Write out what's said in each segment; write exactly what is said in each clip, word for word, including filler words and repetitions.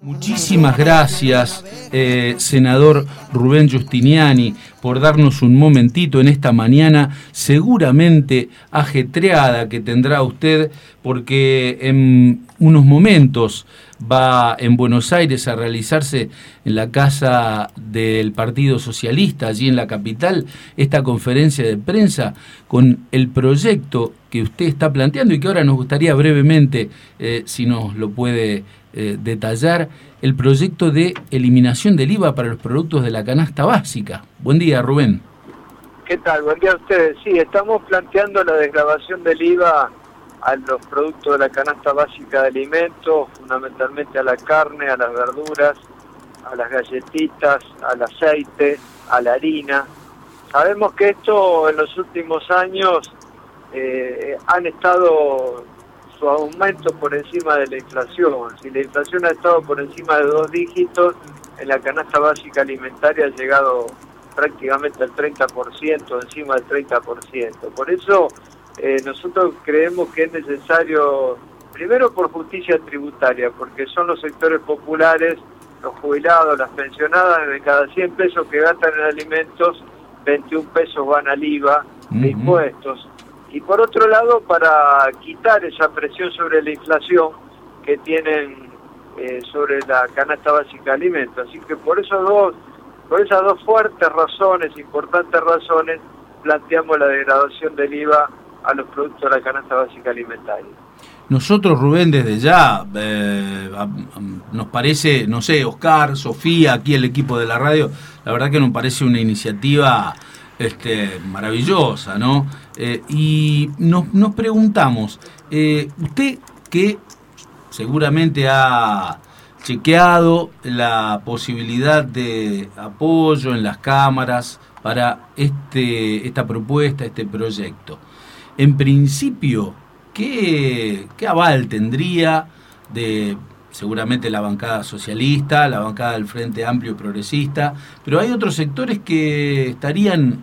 Muchísimas gracias, eh, senador Rubén Giustiniani, por darnos un momentito en esta mañana seguramente ajetreada que tendrá usted, porque en unos momentos va en Buenos Aires a realizarse en la casa del Partido Socialista, allí en la capital, esta conferencia de prensa con el proyecto que usted está planteando y que ahora nos gustaría brevemente, eh, si nos lo puede eh, detallar, el proyecto de eliminación del I V A para los productos de la canasta básica. Buen día, Rubén. ¿Qué tal? Buen día a ustedes. Sí, estamos planteando la desgravación del I V A a los productos de la canasta básica de alimentos, fundamentalmente a la carne, a las verduras, a las galletitas, al aceite, a la harina. Sabemos que esto en los últimos años eh, han estado su aumento por encima de la inflación. Si la inflación ha estado por encima de dos dígitos, en la canasta básica alimentaria ha llegado prácticamente al treinta por ciento, encima del treinta por ciento. Por eso eh, nosotros creemos que es necesario, primero por justicia tributaria, porque son los sectores populares, los jubilados, las pensionadas, de cada cien pesos que gastan en alimentos, veintiún pesos van al I V A de uh-huh. impuestos. Y por otro lado, para quitar esa presión sobre la inflación que tienen eh, sobre la canasta básica de alimentos. Así que por esos dos, por esas dos fuertes razones, importantes razones, planteamos la degradación del I V A a los productos de la canasta básica alimentaria. Nosotros, Rubén, desde ya, eh, nos parece, no sé, Oscar, Sofía, aquí el equipo de la radio, la verdad que nos parece una iniciativa este, maravillosa, ¿no? Eh, y nos, nos preguntamos, eh, usted que seguramente ha chequeado la posibilidad de apoyo en las cámaras para este, esta propuesta, este proyecto, en principio, ¿qué, qué aval tendría de seguramente la bancada socialista, la bancada del Frente Amplio y Progresista, pero hay otros sectores que estarían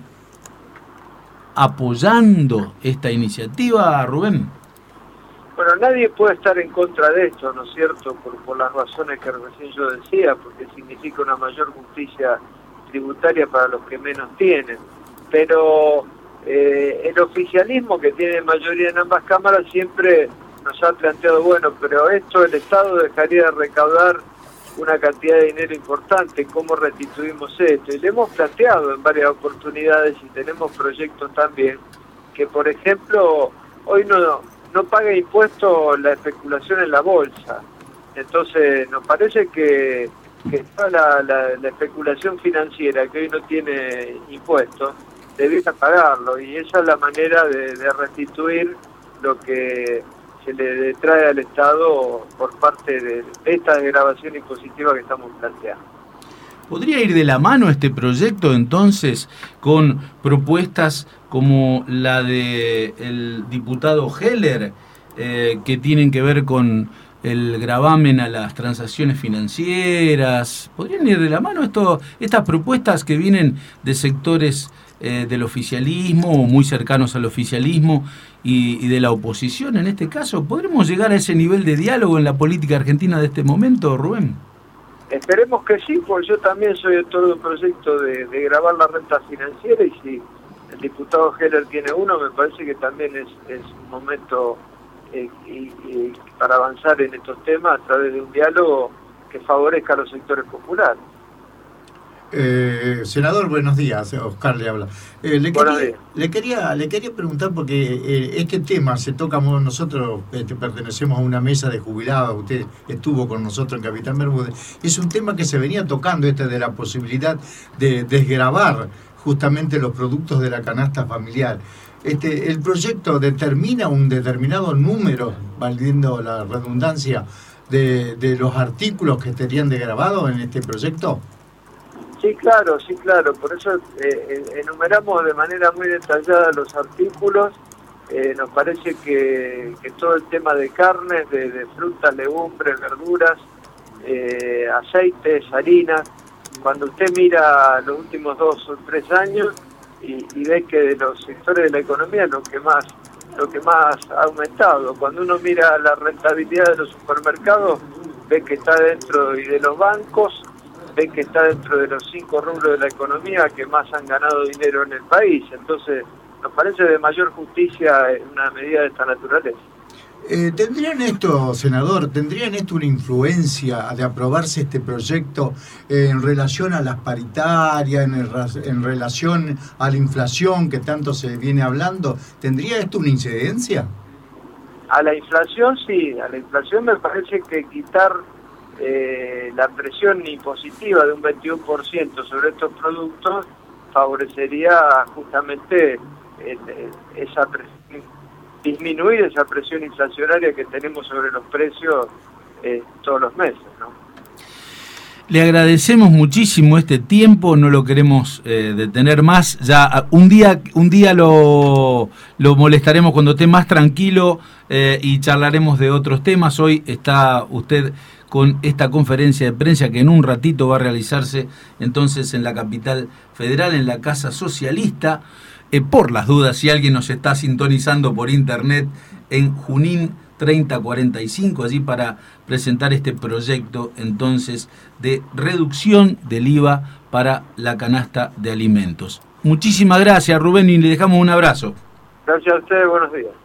apoyando esta iniciativa, Rubén? Bueno, nadie puede estar en contra de esto, ¿no es cierto?, por, por las razones que recién yo decía, porque significa una mayor justicia tributaria para los que menos tienen. Pero eh, el oficialismo, que tiene mayoría en ambas cámaras, siempre nos ha planteado, bueno, pero esto el Estado dejaría de recaudar una cantidad de dinero importante, ¿cómo restituimos esto? Y le hemos planteado en varias oportunidades, y tenemos proyectos también, que por ejemplo, hoy no, no paga impuestos la especulación en la bolsa. Entonces, nos parece que, que toda la, la, la especulación financiera, que hoy no tiene impuestos, debería pagarlo, y esa es la manera de, de restituir lo que se le trae al Estado por parte de esta desgravación impositiva que estamos planteando. ¿Podría ir de la mano este proyecto entonces con propuestas como la de el diputado Heller, eh, que tienen que ver con el gravamen a las transacciones financieras? ¿Podrían ir de la mano esto, estas propuestas que vienen de sectores eh, del oficialismo o muy cercanos al oficialismo y, y de la oposición en este caso? ¿Podremos llegar a ese nivel de diálogo en la política argentina de este momento, Rubén? Esperemos que sí, porque yo también soy autor de un proyecto de, de gravar la renta financiera, y si el diputado Heller tiene uno, me parece que también es, es un momento eh, y, y para avanzar en estos temas a través de un diálogo que favorezca a los sectores populares. Eh, senador, buenos días. Oscar le habla. Eh, le, quería, le quería le quería preguntar, porque eh, este tema se toca, nosotros este, pertenecemos a una mesa de jubilados, usted estuvo con nosotros en Capitán Bermúdez, es un tema que se venía tocando, este de la posibilidad de desgravar justamente los productos de la canasta familiar. Este, el proyecto determina un determinado número, valiendo la redundancia, de, de los artículos que estarían desgravados en este proyecto. Sí, claro, sí, claro. Por eso eh, enumeramos de manera muy detallada los artículos. Eh, nos parece que, que todo el tema de carnes, de, de frutas, legumbres, verduras, eh, aceites, harinas, cuando usted mira los últimos dos o tres años y, y ve que de los sectores de la economía lo que más lo que más ha aumentado. Cuando uno mira la rentabilidad de los supermercados, ve que está dentro y de los bancos, ve que está dentro de los cinco rubros de la economía que más han ganado dinero en el país. Entonces, nos parece de mayor justicia una medida de esta naturaleza. Eh, ¿Tendrían esto, senador, tendrían esto una influencia de aprobarse este proyecto eh, en relación a las paritarias, en, el, en relación a la inflación que tanto se viene hablando? ¿Tendría esto una incidencia? A la inflación sí, a la inflación me parece que quitar eh, la presión impositiva de un veintiuno por ciento sobre estos productos favorecería justamente eh, esa presión, disminuir esa presión inflacionaria que tenemos sobre los precios eh, todos los meses, ¿no? Le agradecemos muchísimo este tiempo, no lo queremos eh, detener más. Ya un día, un día lo, lo molestaremos cuando esté más tranquilo eh, y charlaremos de otros temas. Hoy está usted con esta conferencia de prensa que en un ratito va a realizarse entonces en la capital federal, en la Casa Socialista. Eh, por las dudas, si alguien nos está sintonizando por internet, en Junín treinta cuarenta y cinco, allí para presentar este proyecto entonces de reducción del I V A para la canasta de alimentos. Muchísimas gracias, Rubén, y le dejamos un abrazo. Gracias a ustedes, buenos días.